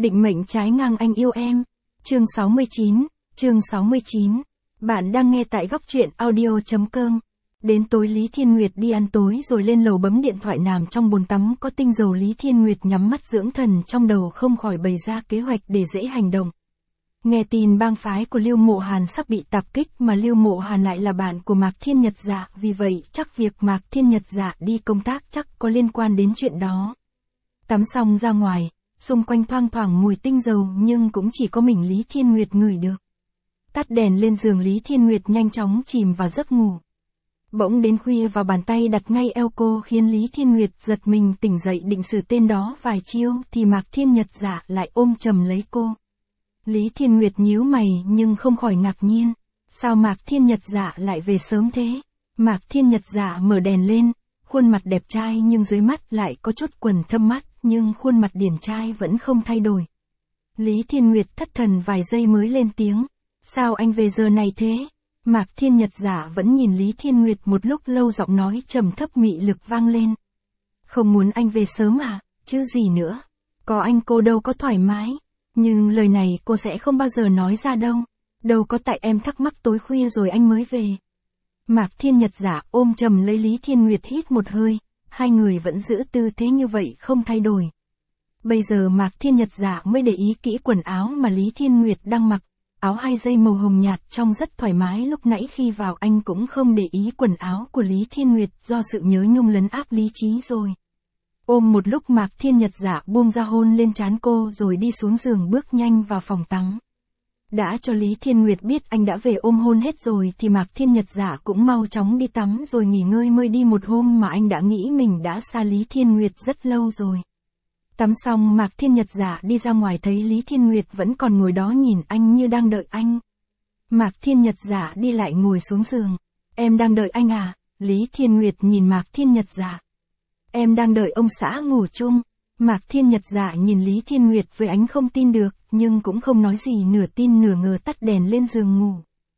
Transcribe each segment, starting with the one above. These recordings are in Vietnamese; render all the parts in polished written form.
Định mệnh trái ngang anh yêu em. Chương 69, chương 69. Bạn đang nghe tại góc truyện audio.com. Đến tối Lý Thiên Nguyệt đi ăn tối rồi lên lầu bấm điện thoại nằm trong bồn tắm có tinh dầu. Lý Thiên Nguyệt nhắm mắt dưỡng thần, trong đầu không khỏi bày ra kế hoạch để dễ hành động. Nghe tin bang phái của Lưu Mộ Hàn sắp bị tập kích mà Lưu Mộ Hàn lại là bạn của Mạc Thiên Nhật Dạ, vì vậy chắc việc Mạc Thiên Nhật Dạ đi công tác chắc có liên quan đến chuyện đó. Tắm xong ra ngoài, xung quanh thoang thoảng mùi tinh dầu nhưng cũng chỉ có mình Lý Thiên Nguyệt ngửi được. Tắt đèn lên giường, Lý Thiên Nguyệt nhanh chóng chìm vào giấc ngủ. Bỗng đến khuya vào bàn tay đặt ngay eo cô khiến Lý Thiên Nguyệt giật mình tỉnh dậy định xử tên đó vài chiêu thì Mạc Thiên Nhật Dạ lại ôm chầm lấy cô. Lý Thiên Nguyệt nhíu mày nhưng không khỏi ngạc nhiên. Sao Mạc Thiên Nhật Dạ lại về sớm thế? Mạc Thiên Nhật Dạ mở đèn lên, khuôn mặt đẹp trai nhưng dưới mắt lại có chút quầng thâm mắt, nhưng khuôn mặt điển trai vẫn không thay đổi. Lý Thiên Nguyệt thất thần vài giây mới lên tiếng. Sao anh về giờ này thế? Mạc Thiên Nhật Dạ vẫn nhìn Lý Thiên Nguyệt một lúc lâu, giọng nói trầm thấp mị lực vang lên. Không muốn anh về sớm à, chứ gì nữa. Có anh cô đâu có thoải mái. Nhưng lời này cô sẽ không bao giờ nói ra đâu. Đâu có, tại em thắc mắc tối khuya rồi anh mới về. Mạc Thiên Nhật Dạ ôm chầm lấy Lý Thiên Nguyệt, hít một hơi. Hai người vẫn giữ tư thế như vậy không thay đổi. Bây giờ Mạc Thiên Nhật Dạ mới để ý kỹ quần áo mà Lý Thiên Nguyệt đang mặc. Áo 2 dây màu hồng nhạt trông rất thoải mái, lúc nãy khi vào anh cũng không để ý quần áo của Lý Thiên Nguyệt do sự nhớ nhung lấn áp lý trí rồi. Ôm một lúc Mạc Thiên Nhật Dạ buông ra hôn lên trán cô rồi đi xuống giường bước nhanh vào phòng tắm. Đã cho Lý Thiên Nguyệt biết anh đã về ôm hôn hết rồi thì Mạc Thiên Nhật Dạ cũng mau chóng đi tắm rồi nghỉ ngơi, mới đi một hôm mà anh đã nghĩ mình đã xa Lý Thiên Nguyệt rất lâu rồi. Tắm xong Mạc Thiên Nhật Dạ đi ra ngoài thấy Lý Thiên Nguyệt vẫn còn ngồi đó nhìn anh như đang đợi anh. Mạc Thiên Nhật Dạ đi lại ngồi xuống giường. Em đang đợi anh à? Lý Thiên Nguyệt nhìn Mạc Thiên Nhật Dạ. Em đang đợi ông xã ngủ chung. Mạc Thiên Nhật Dạ nhìn Lý Thiên Nguyệt với ánh không tin được, nhưng cũng không nói gì, nửa tin nửa ngờ tắt đèn lên giường ngủ.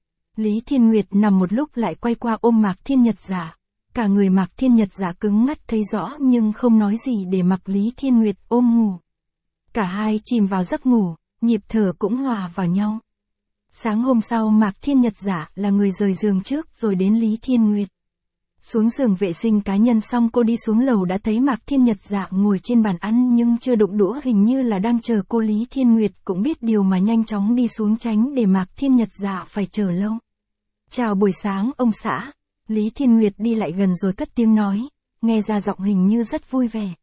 Lý Thiên Nguyệt nằm một lúc lại quay qua ôm Mạc Thiên Nhật Dạ. Cả người Mạc Thiên Nhật Dạ cứng ngắt thấy rõ nhưng không nói gì để mặc Lý Thiên Nguyệt ôm ngủ. Cả hai chìm vào giấc ngủ, nhịp thở cũng hòa vào nhau. Sáng hôm sau Mạc Thiên Nhật Dạ là người rời giường trước rồi đến Lý Thiên Nguyệt. Xuống giường vệ sinh cá nhân xong cô đi xuống lầu đã thấy Mạc Thiên Nhật Dạ ngồi trên bàn ăn nhưng chưa đụng đũa, hình như là đang chờ cô. Lý Thiên Nguyệt cũng biết điều mà nhanh chóng đi xuống tránh để Mạc Thiên Nhật Dạ phải chờ lâu. Chào buổi sáng ông xã. Lý Thiên Nguyệt đi lại gần rồi cất tiếng nói, nghe ra giọng hình như rất vui vẻ.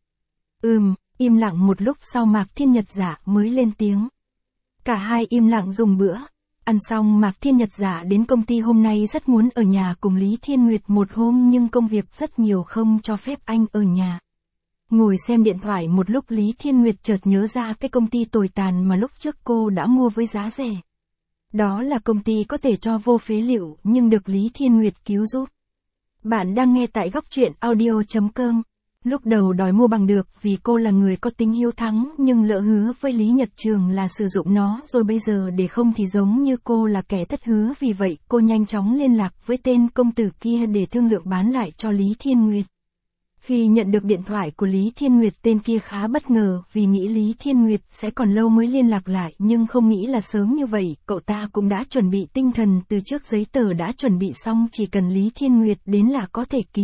Im lặng một lúc sau Mạc Thiên Nhật Dạ mới lên tiếng. Cả hai im lặng dùng bữa. Ăn xong Mạc Thiên Nhật Dạ đến công ty, hôm nay rất muốn ở nhà cùng Lý Thiên Nguyệt một hôm nhưng công việc rất nhiều không cho phép anh ở nhà. Ngồi xem điện thoại một lúc Lý Thiên Nguyệt chợt nhớ ra cái công ty tồi tàn mà lúc trước cô đã mua với giá rẻ. Đó là công ty có thể cho vô phế liệu nhưng được Lý Thiên Nguyệt cứu giúp. Bạn đang nghe tại góc truyện audio.com. Lúc đầu đòi mua bằng được vì cô là người có tính hiếu thắng nhưng lỡ hứa với Lý Nhật Trường là sử dụng nó rồi bây giờ để không thì giống như cô là kẻ thất hứa, vì vậy cô nhanh chóng liên lạc với tên công tử kia để thương lượng bán lại cho Lý Thiên Nguyệt. Khi nhận được điện thoại của Lý Thiên Nguyệt, tên kia khá bất ngờ vì nghĩ Lý Thiên Nguyệt sẽ còn lâu mới liên lạc lại nhưng không nghĩ là sớm như vậy. Cậu ta cũng đã chuẩn bị tinh thần từ trước, giấy tờ đã chuẩn bị xong, chỉ cần Lý Thiên Nguyệt đến là có thể ký.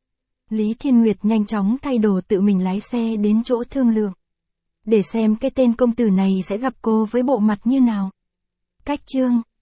Lý Thiên Nguyệt nhanh chóng thay đồ tự mình lái xe đến chỗ thương lượng. Để xem cái tên công tử này sẽ gặp cô với bộ mặt như nào. Cách chương